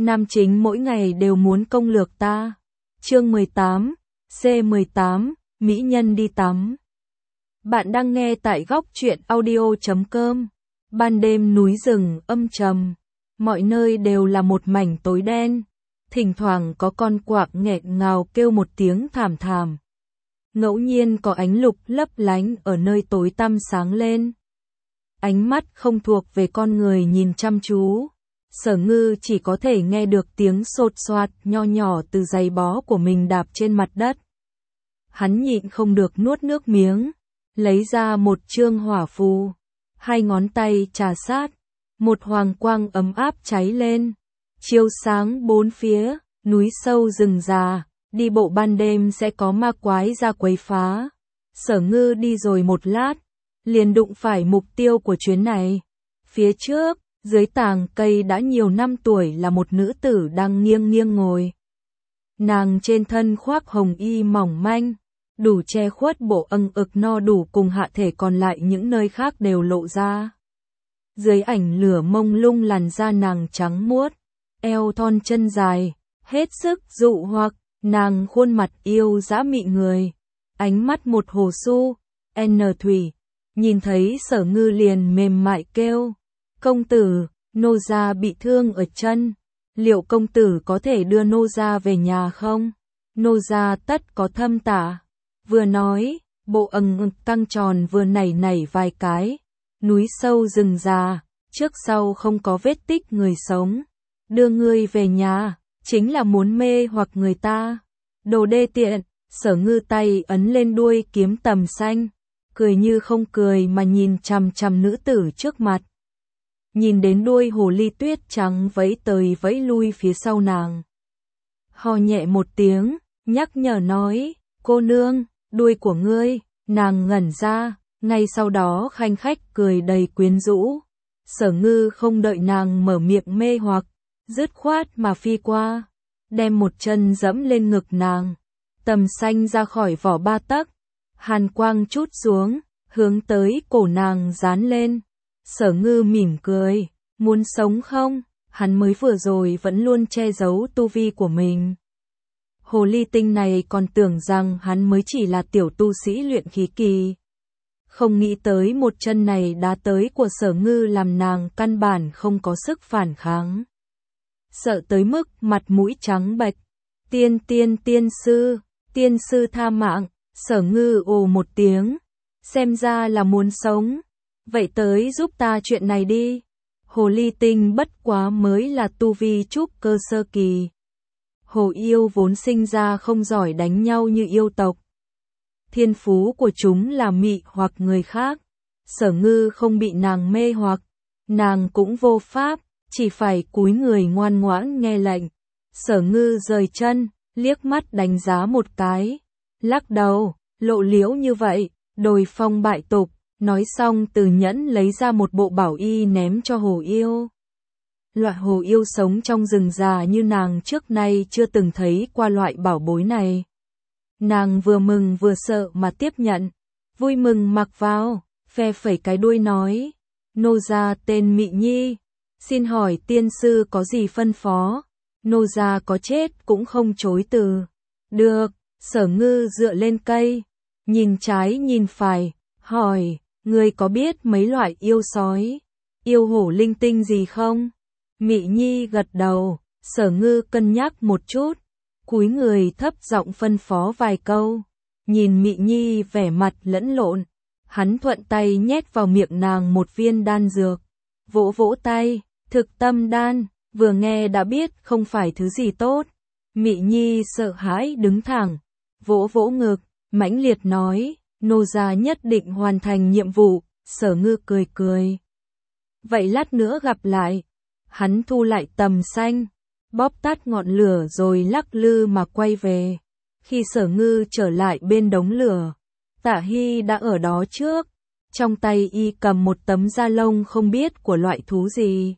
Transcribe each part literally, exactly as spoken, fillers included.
Nam chính mỗi ngày đều muốn công lược ta. Chương mười tám, C mười tám, Mỹ nhân đi tắm. Bạn đang nghe tại góc truyện audio chấm com. Ban đêm núi rừng âm trầm, mọi nơi đều là một mảnh tối đen, thỉnh thoảng có con quạ nghẹn ngào kêu một tiếng thảm thảm. Ngẫu nhiên có ánh lục lấp lánh ở nơi tối tăm sáng lên. Ánh mắt không thuộc về con người nhìn chăm chú. Sở Ngư chỉ có thể nghe được tiếng sột soạt nho nhỏ từ giày bó của mình đạp trên mặt đất. Hắn nhịn không được nuốt nước miếng, lấy ra một chương hỏa phù, hai ngón tay trà sát, một hoàng quang ấm áp cháy lên, chiếu sáng bốn phía, núi sâu rừng già, đi bộ ban đêm sẽ có ma quái ra quấy phá. Sở Ngư đi rồi một lát, liền đụng phải mục tiêu của chuyến này. Phía trước, dưới tàng cây đã nhiều năm tuổi là một nữ tử đang nghiêng nghiêng ngồi. Nàng trên thân khoác hồng y mỏng manh, đủ che khuất bộ âng ực no đủ cùng hạ thể, còn lại những nơi khác đều lộ ra. Dưới ảnh lửa mông lung làn da nàng trắng muốt, eo thon chân dài, hết sức dụ hoặc, nàng khuôn mặt yêu dã mị người, ánh mắt một hồ su, N thủy, nhìn thấy Sở Ngư liền mềm mại kêu. Công tử, nô gia bị thương ở chân, liệu công tử có thể đưa nô gia về nhà không? Nô gia tất có thâm tả. Vừa nói, bộ âng ực căng tròn vừa nảy nảy vài cái. Núi sâu rừng già, trước sau không có vết tích người sống. Đưa ngươi về nhà, chính là muốn mê hoặc người ta. Đồ đê tiện. Sở Ngư tay ấn lên đuôi kiếm tầm xanh, cười như không cười mà nhìn chằm chằm nữ tử trước mặt. Nhìn đến đuôi hồ ly tuyết trắng vẫy tới vẫy lui phía sau nàng. Hò nhẹ một tiếng, nhắc nhở nói, cô nương, đuôi của ngươi. Nàng ngẩn ra, ngay sau đó khanh khách cười đầy quyến rũ. Sở Ngư không đợi nàng mở miệng mê hoặc, dứt khoát mà phi qua, đem một chân dẫm lên ngực nàng, tầm xanh ra khỏi vỏ ba tấc, hàn quang chút xuống, hướng tới cổ nàng dán lên. Sở Ngư mỉm cười, muốn sống không? Hắn mới vừa rồi vẫn luôn che giấu tu vi của mình. Hồ ly tinh này còn tưởng rằng hắn mới chỉ là tiểu tu sĩ luyện khí kỳ. Không nghĩ tới một chân này đá tới của Sở Ngư làm nàng căn bản không có sức phản kháng. Sợ tới mức mặt mũi trắng bệch. Tiên tiên tiên sư, tiên sư tha mạng. Sở Ngư ồ một tiếng, xem ra là muốn sống. Vậy tới giúp ta chuyện này đi. Hồ ly tinh bất quá mới là tu vi trúc cơ sơ kỳ. Hồ yêu vốn sinh ra không giỏi đánh nhau như yêu tộc. Thiên phú của chúng là mị hoặc người khác. Sở Ngư không bị nàng mê hoặc, nàng cũng vô pháp, chỉ phải cúi người ngoan ngoãn nghe lệnh. Sở Ngư rời chân, liếc mắt đánh giá một cái, lắc đầu, lộ liễu như vậy, đồi phong bại tục. Nói xong từ nhẫn lấy ra một bộ bảo y ném cho hồ yêu. Loại hồ yêu sống trong rừng già như nàng trước nay chưa từng thấy qua loại bảo bối này. Nàng vừa mừng vừa sợ mà tiếp nhận, vui mừng mặc vào, phe phẩy cái đuôi nói, nô gia tên Mị Nhi, xin hỏi tiên sư có gì phân phó? Nô gia có chết cũng không chối từ. Được. Sở Ngư dựa lên cây, nhìn trái nhìn phải, hỏi, ngươi có biết mấy loại yêu sói, yêu hổ linh tinh gì không? Mị Nhi gật đầu. Sở Ngư cân nhắc một chút, cúi người thấp giọng phân phó vài câu. Nhìn Mị Nhi vẻ mặt lẫn lộn, hắn thuận tay nhét vào miệng nàng một viên đan dược. Vỗ vỗ tay, thực tâm đan, vừa nghe đã biết không phải thứ gì tốt. Mị Nhi sợ hãi đứng thẳng, vỗ vỗ ngực, mãnh liệt nói, nô gia nhất định hoàn thành nhiệm vụ. Sở Ngư cười cười. Vậy lát nữa gặp lại. Hắn thu lại tầm xanh, bóp tắt ngọn lửa rồi lắc lư mà quay về. Khi Sở Ngư trở lại bên đống lửa, Tạ Hy đã ở đó trước. Trong tay y cầm một tấm da lông không biết của loại thú gì.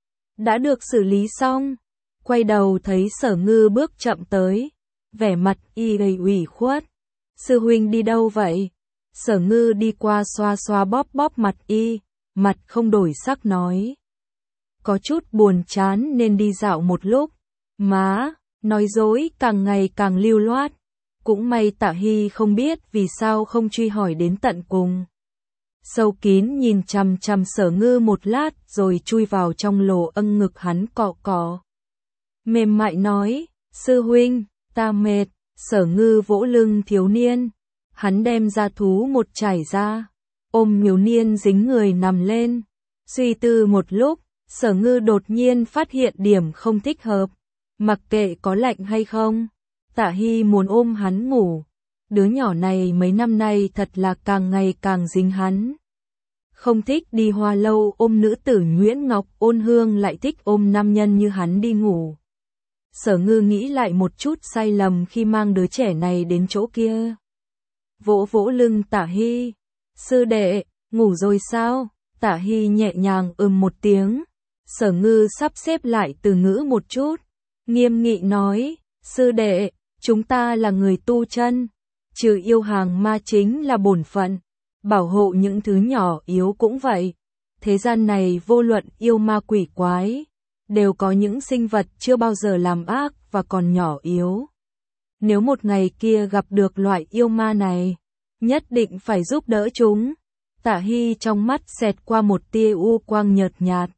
Đã được xử lý xong. Quay đầu thấy Sở Ngư bước chậm tới, vẻ mặt y đầy ủy khuất. Sư huynh đi đâu vậy? Sở Ngư đi qua xoa xoa bóp bóp mặt y, mặt không đổi sắc nói. có chút buồn chán nên đi dạo một lúc. Má, nói dối càng ngày càng lưu loát. Cũng may Tạ Hy không biết vì sao không truy hỏi đến tận cùng. Sâu kín nhìn chằm chằm Sở Ngư một lát rồi chui vào trong lỗ âng ngực hắn cọ cọ. Mềm mại nói, sư huynh, ta mệt. Sở Ngư vỗ lưng thiếu niên. Hắn đem ra thú một trải ra. Ôm thiếu niên dính người nằm lên. Suy tư một lúc, Sở Ngư đột nhiên phát hiện điểm không thích hợp. Mặc kệ có lạnh hay không, Tạ Hy muốn ôm hắn ngủ. Đứa nhỏ này mấy năm nay thật là càng ngày càng dính hắn. Không thích đi hoa lâu ôm nữ tử Nguyễn Ngọc Ôn Hương lại thích ôm nam nhân như hắn đi ngủ. Sở Ngư nghĩ lại một chút sai lầm khi mang đứa trẻ này đến chỗ kia. Vỗ vỗ lưng Tạ Hy. Sư đệ, ngủ rồi sao? Tạ Hy nhẹ nhàng ừm một tiếng. Sở Ngư sắp xếp lại từ ngữ một chút. Nghiêm nghị nói, sư đệ, chúng ta là người tu chân. Trừ yêu hàng ma chính là bổn phận. Bảo hộ những thứ nhỏ yếu cũng vậy. Thế gian này vô luận yêu ma quỷ quái, đều có những sinh vật chưa bao giờ làm ác và còn nhỏ yếu. Nếu một ngày kia gặp được loại yêu ma này, nhất định phải giúp đỡ chúng. Tạ Hy trong mắt xẹt qua một tia u quang nhợt nhạt.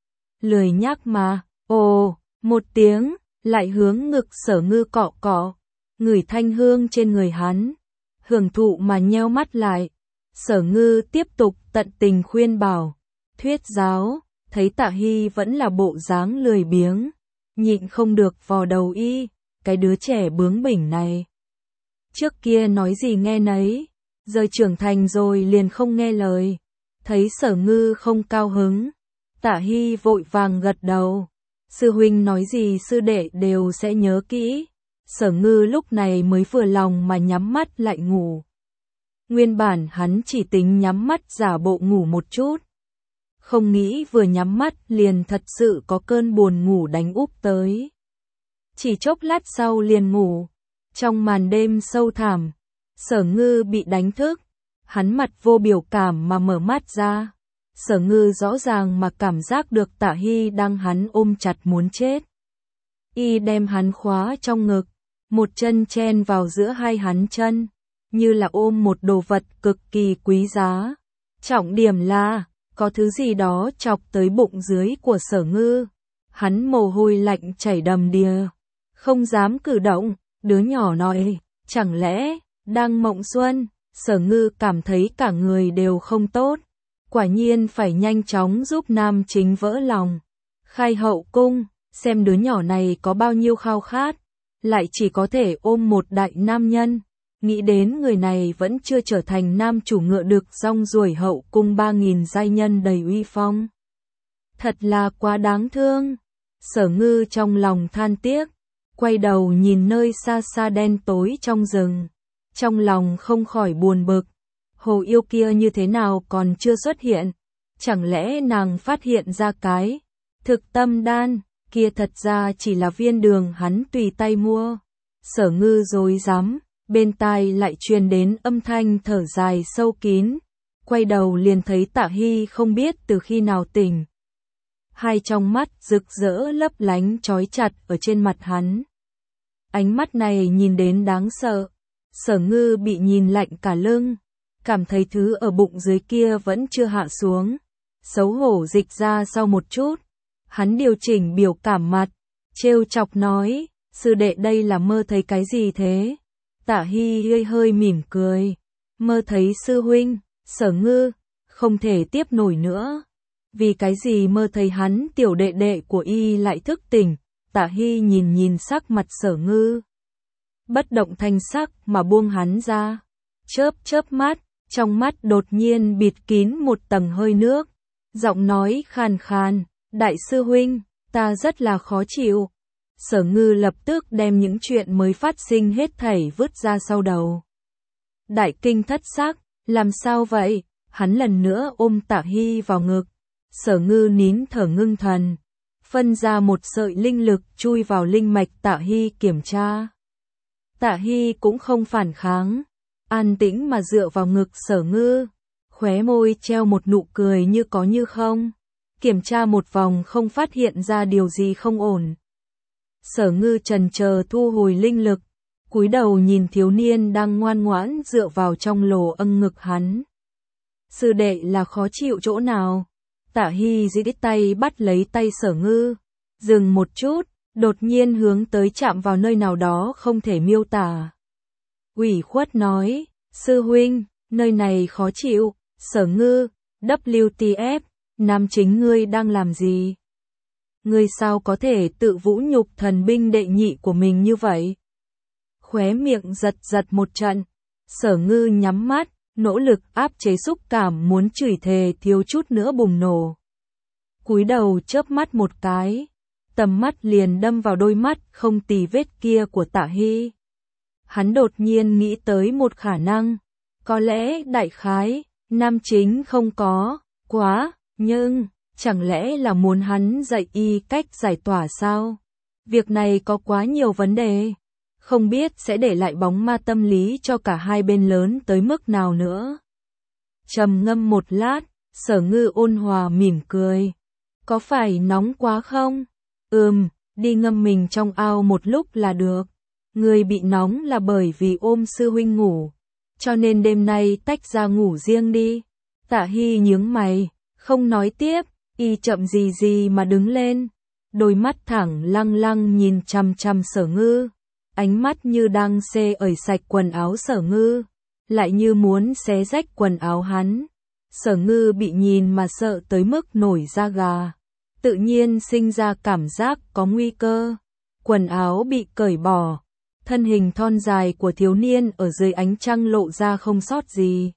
Lười nhác mà, ồ, một tiếng, lại hướng ngực Sở Ngư cọ cọ, ngửi thanh hương trên người hắn. Hưởng thụ mà nheo mắt lại. Sở Ngư tiếp tục tận tình khuyên bảo, thuyết giáo, thấy Tạ Hy vẫn là bộ dáng lười biếng, nhịn không được vò đầu y, cái đứa trẻ bướng bỉnh này. Trước kia nói gì nghe nấy, giờ trưởng thành rồi liền không nghe lời. Thấy Sở Ngư không cao hứng, Tạ Hy vội vàng gật đầu. Sư huynh nói gì sư đệ đều sẽ nhớ kỹ. Sở Ngư lúc này mới vừa lòng mà nhắm mắt lại ngủ. Nguyên bản hắn chỉ tính nhắm mắt giả bộ ngủ một chút. Không nghĩ vừa nhắm mắt liền thật sự có cơn buồn ngủ đánh úp tới. Chỉ chốc lát sau liền ngủ. Trong màn đêm sâu thẳm, Sở Ngư bị đánh thức. Hắn mặt vô biểu cảm mà mở mắt ra. Sở Ngư rõ ràng mà cảm giác được Tạ Hy đang hắn ôm chặt muốn chết. Y đem hắn khóa trong ngực, một chân chen vào giữa hai hắn chân, như là ôm một đồ vật cực kỳ quý giá. Trọng điểm là, có thứ gì đó chọc tới bụng dưới của Sở Ngư. Hắn mồ hôi lạnh chảy đầm đìa, không dám cử động. Đứa nhỏ nói, chẳng lẽ đang mộng xuân? Sở Ngư cảm thấy cả người đều không tốt. Quả nhiên phải nhanh chóng giúp nam chính vỡ lòng. Khai hậu cung, xem đứa nhỏ này có bao nhiêu khao khát, lại chỉ có thể ôm một đại nam nhân. Nghĩ đến người này vẫn chưa trở thành nam chủ ngựa được rong ruổi hậu cung ba nghìn giai nhân đầy uy phong. Thật là quá đáng thương. Sở Ngư trong lòng than tiếc, quay đầu nhìn nơi xa xa đen tối trong rừng. Trong lòng không khỏi buồn bực. Hồ yêu kia như thế nào còn chưa xuất hiện? Chẳng lẽ nàng phát hiện ra cái thực tâm đan kia thật ra chỉ là viên đường hắn tùy tay mua? Sở Ngư rối rắm, bên tai lại truyền đến âm thanh thở dài sâu kín. Quay đầu liền thấy Tạ Hy không biết từ khi nào tỉnh. Hai trong mắt rực rỡ lấp lánh chói chặt ở trên mặt hắn. Ánh mắt này nhìn đến đáng sợ. Sở Ngư bị nhìn lạnh cả lưng, cảm thấy thứ ở bụng dưới kia vẫn chưa hạ xuống. Xấu hổ dịch ra sau một chút. Hắn điều chỉnh biểu cảm mặt, trêu chọc nói, sư đệ đây là mơ thấy cái gì thế? Tạ Hy hơi hơi mỉm cười, mơ thấy sư huynh. Sở Ngư không thể tiếp nổi nữa. Vì cái gì mơ thấy hắn tiểu đệ đệ của y lại thức tỉnh? Tạ Hy nhìn nhìn sắc mặt Sở Ngư, bất động thanh sắc mà buông hắn ra, chớp chớp mắt, trong mắt đột nhiên bịt kín một tầng hơi nước, giọng nói khàn khàn, đại sư huynh, ta rất là khó chịu. Sở Ngư lập tức đem những chuyện mới phát sinh hết thảy vứt ra sau đầu. Đại kinh thất sắc, làm sao vậy? Hắn lần nữa ôm Tạ Hy vào ngực. Sở Ngư nín thở ngưng thần, phân ra một sợi linh lực chui vào linh mạch Tạ Hy kiểm tra. Tạ Hy cũng không phản kháng, an tĩnh mà dựa vào ngực Sở Ngư, khóe môi treo một nụ cười như có như không. kiểm tra một vòng không phát hiện ra điều gì không ổn. Sở Ngư chần chờ thu hồi linh lực, cúi đầu nhìn thiếu niên đang ngoan ngoãn dựa vào trong lồ âng ngực hắn. Sư đệ là khó chịu chỗ nào? Tạ Hy dĩ tay bắt lấy tay Sở Ngư, dừng một chút, đột nhiên hướng tới chạm vào nơi nào đó không thể miêu tả. Ủy khuất nói, sư huynh, nơi này khó chịu. Sở Ngư, W T F, nam chính ngươi đang làm gì? Ngươi sao có thể tự vũ nhục thần binh đệ nhị của mình như vậy? Khóe miệng giật giật một trận, Sở Ngư nhắm mắt, nỗ lực áp chế xúc cảm muốn chửi thề thiếu chút nữa bùng nổ. Cúi đầu chớp mắt một cái, tầm mắt liền đâm vào đôi mắt không tì vết kia của Tạ Hy. Hắn đột nhiên nghĩ tới một khả năng, có lẽ đại khái, nam chính không có, quá, nhưng, chẳng lẽ là muốn hắn dạy y cách giải tỏa sao? Việc này có quá nhiều vấn đề, không biết sẽ để lại bóng ma tâm lý cho cả hai bên lớn tới mức nào nữa. Trầm ngâm một lát, Sở Ngư ôn hòa mỉm cười. Có phải nóng quá không? Ừm, đi ngâm mình trong ao một lúc là được. Người bị nóng là bởi vì ôm sư huynh ngủ, cho nên đêm nay tách ra ngủ riêng đi. Tạ Hy nhướng mày, không nói tiếp, y chậm gì gì mà đứng lên. Đôi mắt thẳng lăng lăng nhìn chằm chằm Sở Ngư, ánh mắt như đang xê ẩy sạch quần áo Sở Ngư, lại như muốn xé rách quần áo hắn. Sở Ngư bị nhìn mà sợ tới mức nổi da gà, tự nhiên sinh ra cảm giác có nguy cơ. Quần áo bị cởi bỏ, thân hình thon dài của thiếu niên ở dưới ánh trăng lộ ra không sót gì.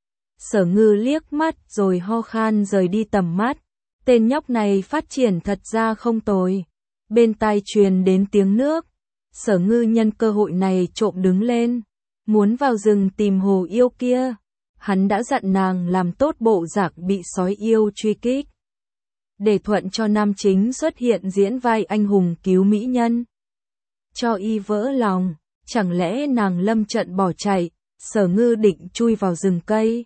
Sở Ngư liếc mắt rồi ho khan rời đi tầm mắt. Tên nhóc này phát triển thật ra không tồi. Bên tai truyền đến tiếng nước. Sở Ngư nhân cơ hội này trộm đứng lên, muốn vào rừng tìm hồ yêu kia. Hắn đã dặn nàng làm tốt bộ dạng bị sói yêu truy kích, để thuận cho nam chính xuất hiện diễn vai anh hùng cứu mỹ nhân. Cho y vỡ lòng, chẳng lẽ nàng lâm trận bỏ chạy? Sở Ngư định chui vào rừng cây,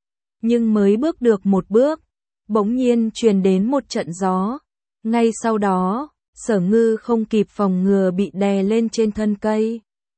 nhưng mới bước được một bước, bỗng nhiên truyền đến một trận gió. Ngay sau đó, Sở Ngư không kịp phòng ngừa bị đè lên trên thân cây.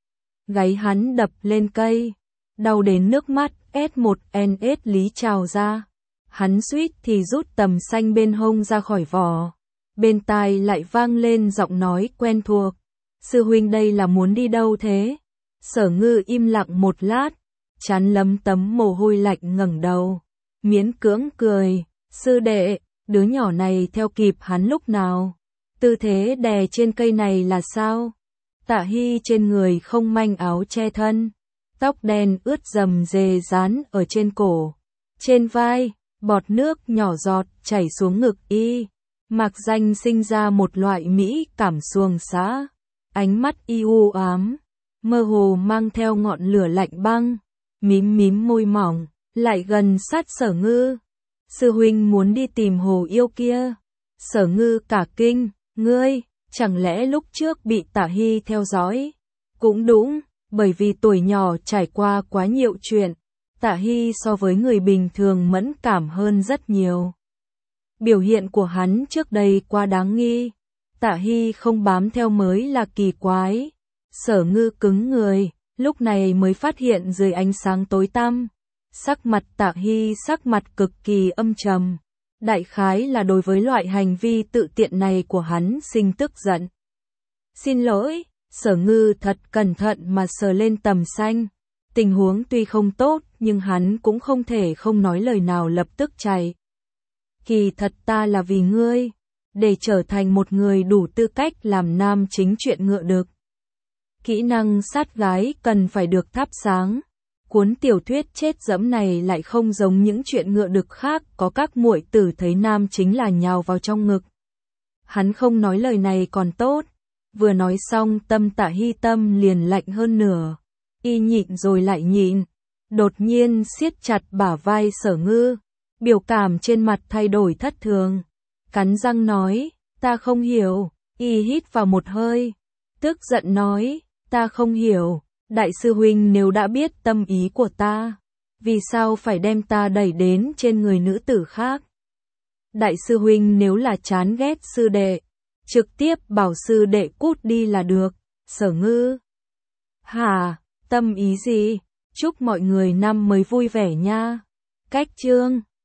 Gáy hắn đập lên cây, đau đến nước mắt S một N S lý trào ra. Hắn suýt thì rút tầm xanh bên hông ra khỏi vỏ. Bên tai lại vang lên giọng nói quen thuộc. Sư huynh đây là muốn đi đâu thế? Sở Ngư im lặng một lát, trán lấm tấm mồ hôi lạnh ngẩng đầu, miễn cưỡng cười. Sư đệ, đứa nhỏ này theo kịp hắn lúc nào? Tư thế đè trên cây này là sao? Tạ Hy trên người không manh áo che thân, tóc đen ướt rầm rề dán ở trên cổ, trên vai, bọt nước nhỏ giọt chảy xuống ngực y. Mạc Danh sinh ra một loại mỹ cảm xuồng xã, ánh mắt y u ám, mơ hồ mang theo ngọn lửa lạnh băng, mím mím môi mỏng, lại gần sát Sở Ngư. Sư huynh muốn đi tìm hồ yêu kia. Sở Ngư cả kinh, ngươi, chẳng lẽ lúc trước bị Tạ Hy theo dõi? Cũng đúng, bởi vì tuổi nhỏ trải qua quá nhiều chuyện, Tạ Hy so với người bình thường mẫn cảm hơn rất nhiều. Biểu hiện của hắn trước đây quá đáng nghi, Tạ Hy không bám theo mới là kỳ quái. Sở Ngư cứng người, lúc này mới phát hiện dưới ánh sáng tối tăm, sắc mặt Tạ Hy sắc mặt cực kỳ âm trầm. Đại khái là đối với loại hành vi tự tiện này của hắn sinh tức giận. Xin lỗi, Sở Ngư thật cẩn thận mà sờ lên tầm xanh. Tình huống tuy không tốt nhưng hắn cũng không thể không nói lời nào lập tức chạy. Kỳ thật ta là vì ngươi, để trở thành một người đủ tư cách làm nam chính chuyện ngựa đực. Kỹ năng sát gái cần phải được thắp sáng. Cuốn tiểu thuyết chết dẫm này lại không giống những chuyện ngựa đực khác có các muội tử thấy nam chính là nhào vào trong ngực. Hắn không nói lời này còn tốt, vừa nói xong tâm Tạ Hy tâm liền lạnh hơn nửa. Y nhịn rồi lại nhịn, đột nhiên siết chặt bả vai Sở Ngư, biểu cảm trên mặt thay đổi thất thường. Cắn răng nói, ta không hiểu. Y hít vào một hơi, tức giận nói, ta không hiểu. Đại sư huynh nếu đã biết tâm ý của ta, vì sao phải đem ta đẩy đến trên người nữ tử khác? Đại sư huynh nếu là chán ghét sư đệ, trực tiếp bảo sư đệ cút đi là được. Sở Ngư: hả, tâm ý gì? Chúc mọi người năm mới vui vẻ nha. Cách chương